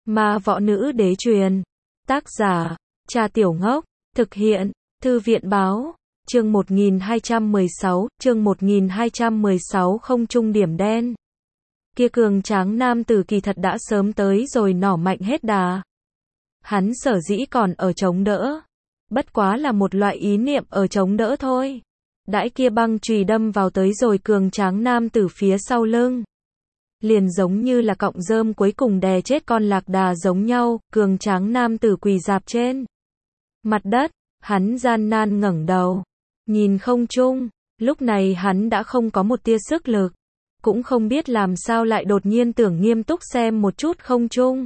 Ma võ nữ đế truyền. Tác giả, Trà Tiểu Ngốc. Thực hiện, Thư viện báo. Chương 1216, không trung điểm đen. Kia cường tráng nam tử kỳ thật đã sớm tới rồi nỏ mạnh hết đà. Hắn sở dĩ còn ở chống đỡ. Bất quá là một loại ý niệm ở chống đỡ thôi. Đãi kia băng chùy đâm vào tới rồi cường tráng nam tử phía sau lưng. Liền giống như là cọng rơm cuối cùng đè chết con lạc đà giống nhau, cường tráng nam tử quỳ dạp trên mặt đất, hắn gian nan ngẩng đầu, nhìn không trung, lúc này hắn đã không có một tia sức lực, cũng không biết làm sao lại đột nhiên tưởng nghiêm túc xem một chút không trung.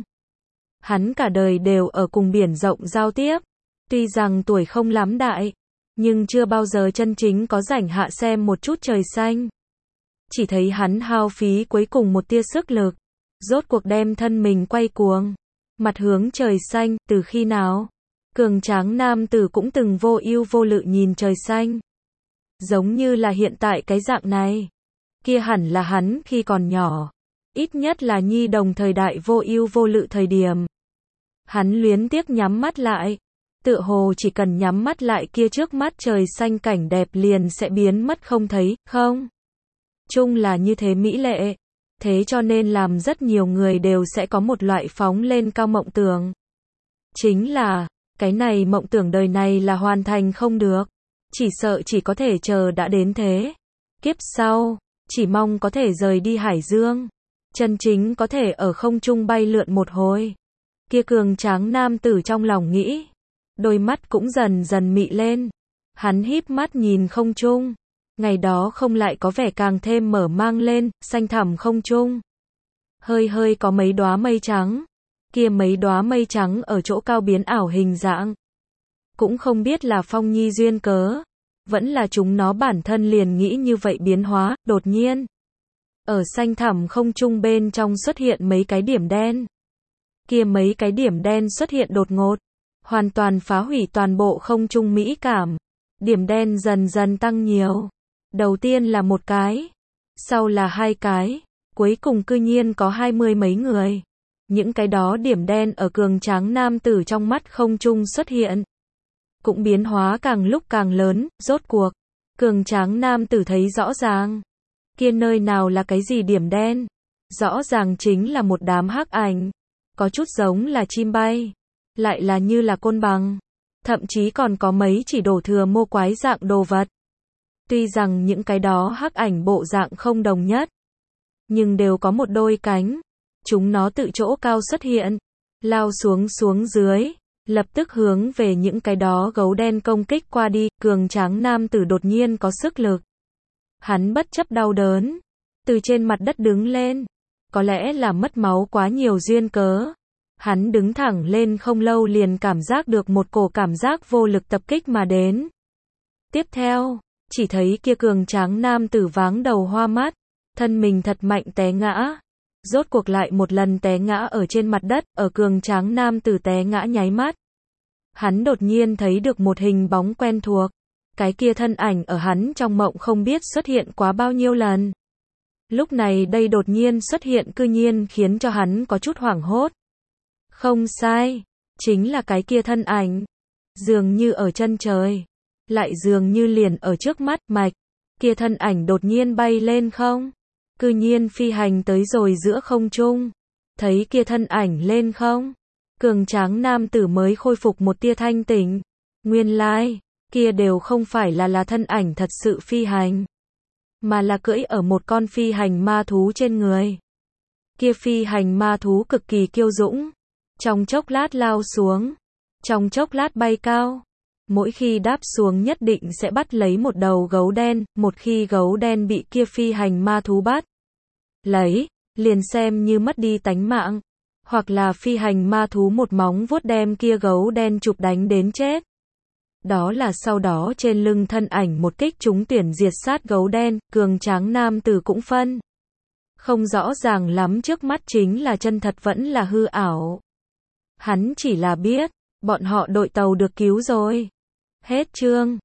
Hắn cả đời đều ở cùng biển rộng giao tiếp, tuy rằng tuổi không lắm đại, nhưng chưa bao giờ chân chính có rảnh hạ xem một chút trời xanh. Chỉ thấy hắn hao phí cuối cùng một tia sức lực, rốt cuộc đem thân mình quay cuồng, mặt hướng trời xanh. Từ khi nào, cường tráng nam tử cũng từng vô ưu vô lự nhìn trời xanh. Giống như là hiện tại cái dạng này. Kia hẳn là hắn khi còn nhỏ, ít nhất là nhi đồng thời đại vô ưu vô lự thời điểm. Hắn luyến tiếc nhắm mắt lại, tựa hồ chỉ cần nhắm mắt lại kia trước mắt trời xanh cảnh đẹp liền sẽ biến mất không thấy, không? Chung là như thế mỹ lệ, thế cho nên làm rất nhiều người đều sẽ có một loại phóng lên cao mộng tưởng. Chính là, cái này mộng tưởng đời này là hoàn thành không được, chỉ sợ chỉ có thể chờ đã đến thế. Kiếp sau, chỉ mong có thể rời đi hải dương, chân chính có thể ở không trung bay lượn một hồi. Kia cường tráng nam tử trong lòng nghĩ, đôi mắt cũng dần dần mị lên, hắn híp mắt nhìn không trung. Ngày đó không lại có vẻ càng thêm mở mang lên, xanh thẳm không trung. Hơi hơi có mấy đóa mây trắng. Kia mấy đóa mây trắng ở chỗ cao biến ảo hình dạng. Cũng không biết là phong nhi duyên cớ. Vẫn là chúng nó bản thân liền nghĩ như vậy biến hóa, đột nhiên. Ở xanh thẳm không trung bên trong xuất hiện mấy cái điểm đen. Kia mấy cái điểm đen xuất hiện đột ngột. Hoàn toàn phá hủy toàn bộ không trung mỹ cảm. Điểm đen dần dần tăng nhiều. Đầu tiên là một cái, sau là hai cái, cuối cùng cư nhiên có 20 mấy người. Những cái đó điểm đen ở cường tráng nam tử trong mắt không trung xuất hiện. Cũng biến hóa càng lúc càng lớn, rốt cuộc. Cường tráng nam tử thấy rõ ràng. Kia nơi nào là cái gì điểm đen? Rõ ràng chính là một đám hắc ảnh. Có chút giống là chim bay. Lại là như là côn bằng. Thậm chí còn có mấy chỉ đổ thừa mô quái dạng đồ vật. Tuy rằng những cái đó hắc ảnh bộ dạng không đồng nhất, nhưng đều có một đôi cánh. Chúng nó tự chỗ cao xuất hiện, lao xuống dưới, lập tức hướng về những cái đó gấu đen công kích qua đi. Cường tráng nam tử đột nhiên có sức lực. Hắn bất chấp đau đớn, từ trên mặt đất đứng lên. Có lẽ là mất máu quá nhiều duyên cớ. Hắn đứng thẳng lên không lâu liền cảm giác được một cổ cảm giác vô lực tập kích mà đến. Tiếp theo, chỉ thấy kia cường tráng nam tử váng đầu hoa mắt, thân mình thật mạnh té ngã. Rốt cuộc lại một lần té ngã ở trên mặt đất, ở cường tráng nam tử té ngã nháy mắt. Hắn đột nhiên thấy được một hình bóng quen thuộc. Cái kia thân ảnh ở hắn trong mộng không biết xuất hiện quá bao nhiêu lần. Lúc này đây đột nhiên xuất hiện cư nhiên khiến cho hắn có chút hoảng hốt. Không sai, chính là cái kia thân ảnh. Dường như ở chân trời. Lại dường như liền ở trước mắt mạch, kia thân ảnh đột nhiên bay lên không, cư nhiên phi hành tới rồi giữa không trung. Thấy kia thân ảnh lên không, cường tráng nam tử mới khôi phục một tia thanh tỉnh. Nguyên lai, kia đều không phải là thân ảnh thật sự phi hành, mà là cưỡi ở một con phi hành ma thú trên người. Kia phi hành ma thú cực kỳ kiêu dũng, trong chốc lát lao xuống, trong chốc lát bay cao. Mỗi khi đáp xuống nhất định sẽ bắt lấy một đầu gấu đen, một khi gấu đen bị kia phi hành ma thú bắt lấy, liền xem như mất đi tánh mạng, hoặc là phi hành ma thú một móng vuốt đem kia gấu đen chụp đánh đến chết. Đó là sau đó trên lưng thân ảnh một kích trúng tuyển diệt sát gấu đen. Cường tráng nam tử cũng phân không rõ ràng lắm trước mắt chính là chân thật vẫn là hư ảo. Hắn chỉ là biết, bọn họ đội tàu được cứu rồi. Hết chương.